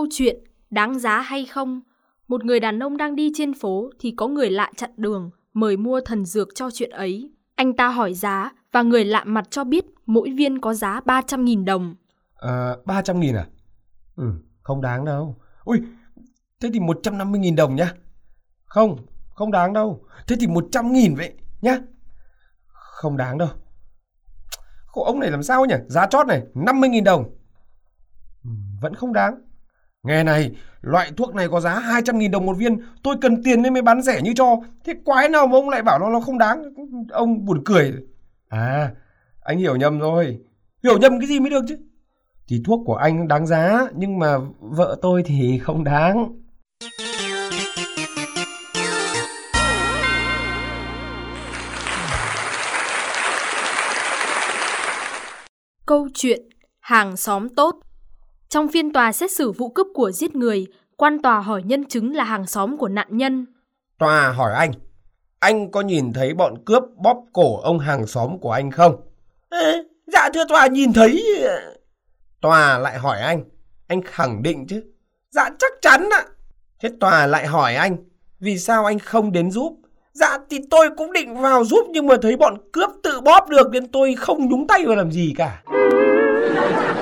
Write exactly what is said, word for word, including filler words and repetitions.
chuyện đáng giá hay không. Một người đàn ông đang đi trên phố thì có người lạ chặn đường, mời mua thần dược cho chuyện ấy. Anh ta hỏi giá và người lạ mặt cho biết mỗi viên có giá ba trăm nghìn đồng. À, ba trăm nghìn à? Ừ, không đáng đâu. Ui, thế thì một trăm năm mươi nghìn đồng nhá. Không, không đáng đâu. Thế thì một trăm nghìn vậy nhá. Không đáng đâu. Khổ ông này làm sao nhỉ? Giá chót này, năm mươi nghìn đồng. Ừ, vẫn không đáng. Nghe này, loại thuốc này có giá hai trăm nghìn đồng một viên. Tôi cần tiền nên mới bán rẻ như cho. Thế quái nào mà ông lại bảo nó, nó không đáng. Ông buồn cười. À, anh hiểu nhầm rồi. Hiểu nhầm cái gì mới được chứ. Thì thuốc của anh đáng giá, nhưng mà vợ tôi thì không đáng. Câu chuyện hàng xóm tốt. Trong phiên tòa xét xử vụ cướp của giết người, quan tòa hỏi nhân chứng là hàng xóm của nạn nhân. Tòa hỏi anh, anh có nhìn thấy bọn cướp bóp cổ ông hàng xóm của anh không? À, dạ thưa tòa nhìn thấy. Tòa lại hỏi anh, anh khẳng định chứ? Dạ chắc chắn ạ. Thế tòa lại hỏi anh, vì sao anh không đến giúp? Dạ thì tôi cũng định vào giúp nhưng mà thấy bọn cướp tự bóp được nên tôi không nhúng tay vào làm gì cả.